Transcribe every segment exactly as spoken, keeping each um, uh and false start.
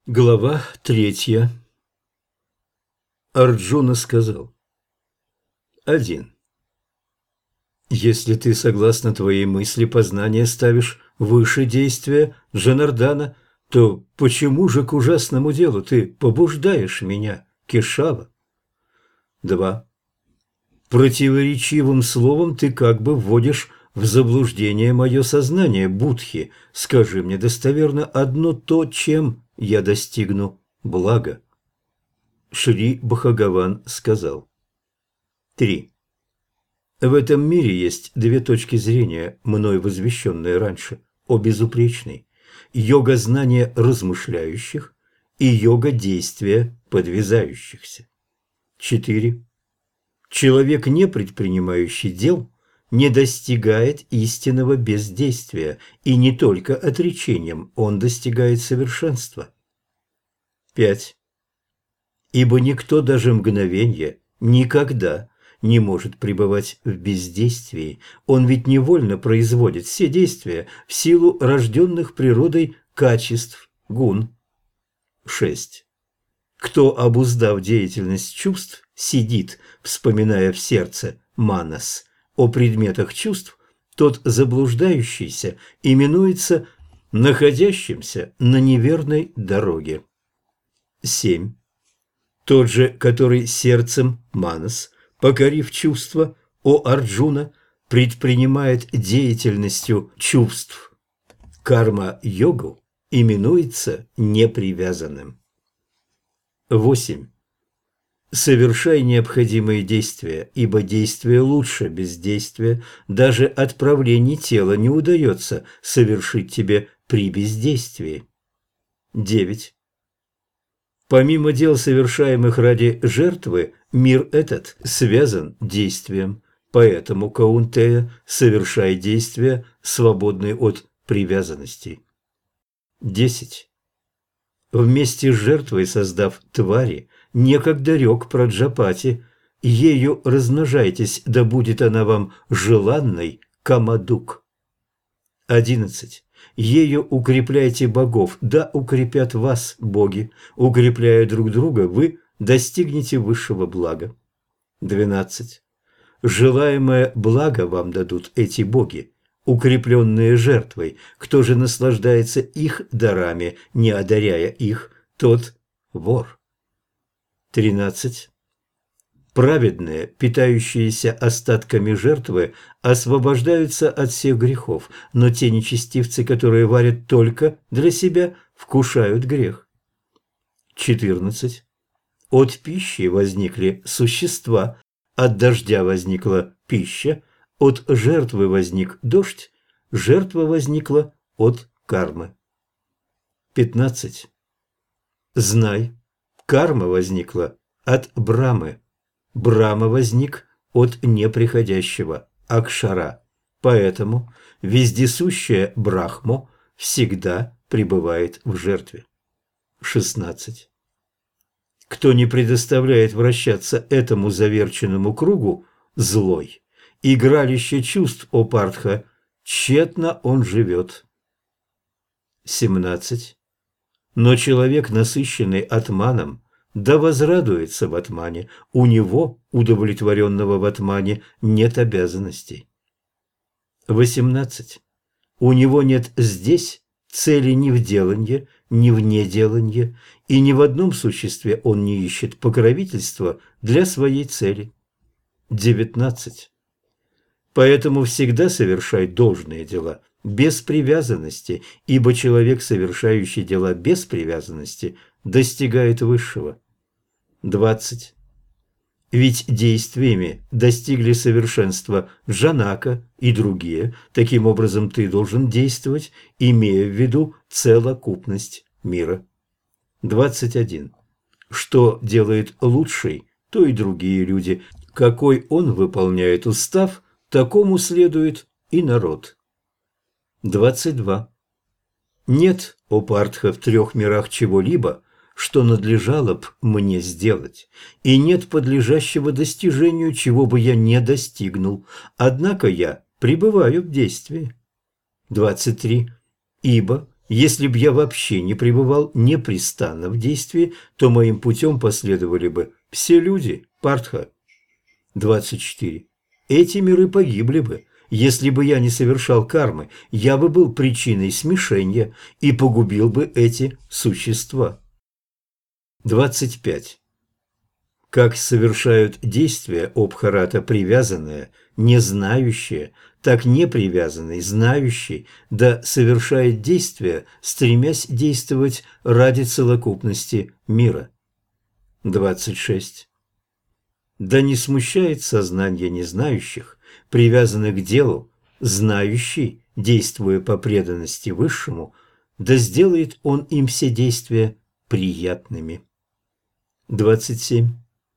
Глава третья. Арджуна сказал: один. Если ты, согласно твоей мысли, познание ставишь выше действия Джанардана, то почему же к ужасному делу ты побуждаешь меня, Кешава? два. Противоречивым словом ты как бы вводишь в заблуждение мое сознание, Будхи. Скажи мне достоверно одно то, чем я достигну блага. Шри Бхагаван сказал. три. В этом мире есть две точки зрения, мной возвещенные раньше, о безупречной: йога знания размышляющих и йога действия подвязающихся. четыре. Человек, не предпринимающий дел, не достигает истинного бездействия, и не только отречением он достигает совершенства. пять. Ибо никто даже мгновенье никогда не может пребывать в бездействии. Он ведь невольно производит все действия в силу рожденных природой качеств, гун. шесть. Кто, обуздав деятельность чувств, сидит, вспоминая в сердце манас о предметах чувств, тот заблуждающийся именуется находящимся на неверной дороге. семь. Тот же, который сердцем манас, покорив чувства, о Арджуна, предпринимает деятельностью чувств карма-йогу, именуется непривязанным. восемь. Совершай необходимые действия, ибо действие лучше бездействия. Даже отправление тела не удается совершить тебе при бездействии. девять. Помимо дел, совершаемых ради жертвы, мир этот связан действием. Поэтому, Каунтея, совершай действия, свободные от привязанностей. десять. Вместе с жертвой, создав твари, некогда рек Праджапати: ею размножайтесь, да будет она вам желанной, Камадук. одиннадцать. Ею укрепляйте богов, да укрепят вас боги. Укрепляя друг друга, вы достигнете высшего блага. двенадцать. Желаемое благо вам дадут эти боги, укрепленные жертвой. Кто же наслаждается их дарами, не одаряя их, тот вор. тринадцать. Праведные, питающиеся остатками жертвы, освобождаются от всех грехов, но те нечестивцы, которые варят только для себя, вкушают грех. четырнадцать. От пищи возникли существа, от дождя возникла пища, от жертвы возник дождь, жертва возникла от кармы. пятнадцать. Знай, карма возникла от Брамы. Брама возник от неприходящего Акшара, поэтому вездесущая Брахмо всегда пребывает в жертве. шестнадцать. Кто не предоставляет вращаться этому заверченному кругу, злой, игралище чувств, о Партха, тщетно он живет. семнадцать. Но человек, насыщенный атманом, да возрадуется в атмане, у него, удовлетворенного в атмане, нет обязанностей. восемнадцать. У него нет здесь цели ни в деланье, ни в неделанье, и ни в одном существе он не ищет покровительства для своей цели. девятнадцать. Поэтому всегда совершай должные дела без привязанности, ибо человек, совершающий дела без привязанности, достигает высшего. двадцать. Ведь действиями достигли совершенства Джанака и другие. Таким образом, ты должен действовать, имея в виду целокупность мира. двадцать один. Что делает лучший, то и другие люди. Какой он выполняет устав, такому следует и народ. двадцать два. Нет, о Партха, в трех мирах чего-либо, что надлежало б мне сделать, и нет подлежащего достижению, чего бы я не достигнул, однако я пребываю в действии. двадцать три. Ибо Если б я вообще не пребывал непрестанно в действии, то моим путем последовали бы все люди, Партха. двадцать четыре. Эти миры погибли бы. Если бы я не совершал кармы, я бы был причиной смешения и погубил бы эти существа. двадцать пять. Как совершают действия Обхарата привязанное, не знающее, так непривязанный, знающий, да совершает действия, стремясь действовать ради целокупности мира. двадцать шесть. Да не смущает сознание незнающих, привязанных к делу, знающий, действуя по преданности Высшему, да сделает он им все действия приятными. двадцать семь.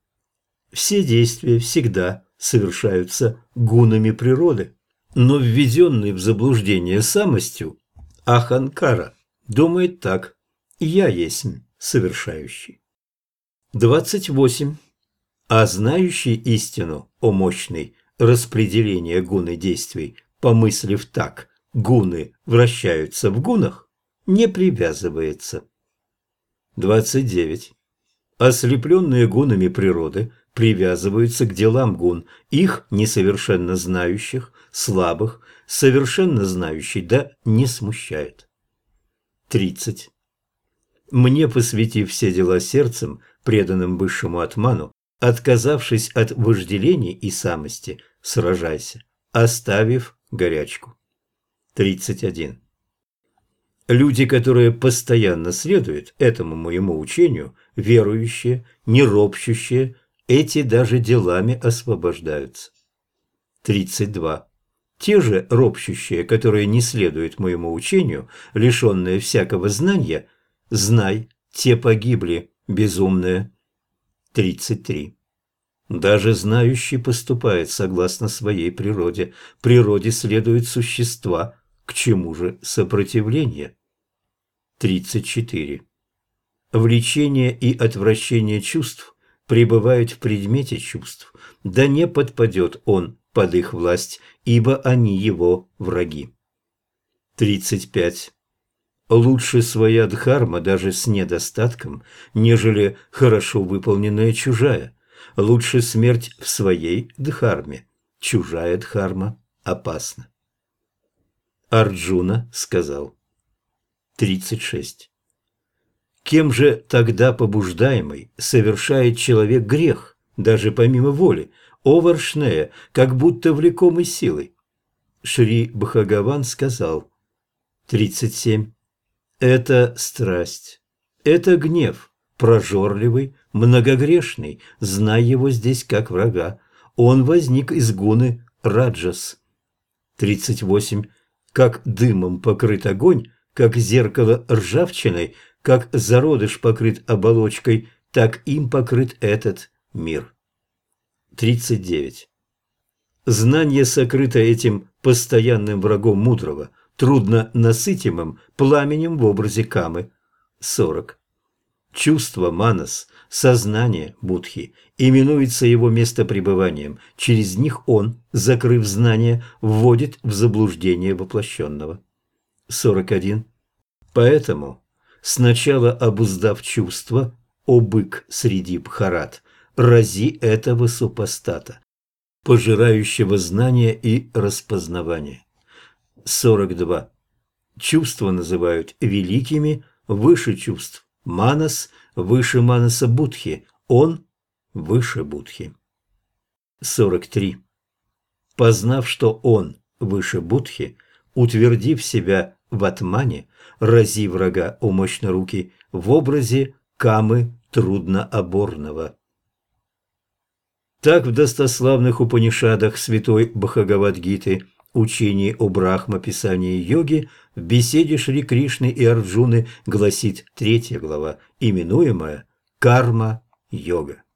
Все действия всегда совершаются гунами природы, но введенный в заблуждение самостью Аханкара думает так: «Я есть совершающий». двадцать восемь. А знающий истину, о мощный, распределение гуны действий, помыслив так, гуны вращаются в гунах, не привязывается. двадцать девять. Ослепленные гунами природы привязываются к делам гун, их несовершенно знающих, слабых, совершенно знающий, да не смущает. тридцать. Мне, посвятив все дела сердцем, преданным высшему атману, отказавшись от вожделений и самости, сражайся, оставив горячку. тридцать один. Люди, которые постоянно следуют этому моему учению, верующие, не ропщущие, эти даже делами освобождаются. тридцать два. Те же ропщущие, которые не следуют моему учению, лишенные всякого знания, знай, те погибли, безумные. тридцать три. Даже знающий поступает согласно своей природе. Природе следуют существа, к чему же сопротивление? тридцать четыре. Влечение и отвращение чувств пребывают в предмете чувств, да не подпадет он под их власть, ибо они его враги. тридцать пять. Лучше своя дхарма даже с недостатком, нежели хорошо выполненная чужая. Лучше смерть в своей дхарме. Чужая дхарма опасна. Арджуна сказал. тридцать шесть. Кем же тогда побуждаемый совершает человек грех, даже помимо воли, о Варшнея, как будто влекомый силой? Шри Бхагаван сказал. тридцать семь. Это страсть, это гнев, прожорливый, многогрешный, знай его здесь как врага. Он возник из гуны Раджас. тридцать восемь. Как дымом покрыт огонь, как зеркало ржавчиной, как зародыш покрыт оболочкой, так им покрыт этот мир. тридцать девять. Знание сокрыто этим постоянным врагом мудрого, трудно насытимым пламенем в образе камы. сорок. Чувство манас, сознание будхи, именуется его местопребыванием. Через них он, закрыв знание, вводит в заблуждение воплощенного. сорок один. Поэтому, сначала обуздав чувство, о бык среди бхарат, рази этого супостата, пожирающего знания и распознавания. сорок два. Чувства называют великими, выше чувств манас, выше манаса будхи, он выше будхи. сорок три. Познав, что он выше будхи, утвердив себя в атмане, рази врага о мощнорукий в образе камы труднооборного. Так в достославных Упанишадах святой Бхагавад-гиты, учении о Брахма-писании йоги, в беседе Шри Кришны и Арджуны гласит третья глава, именуемая «Карма-йога».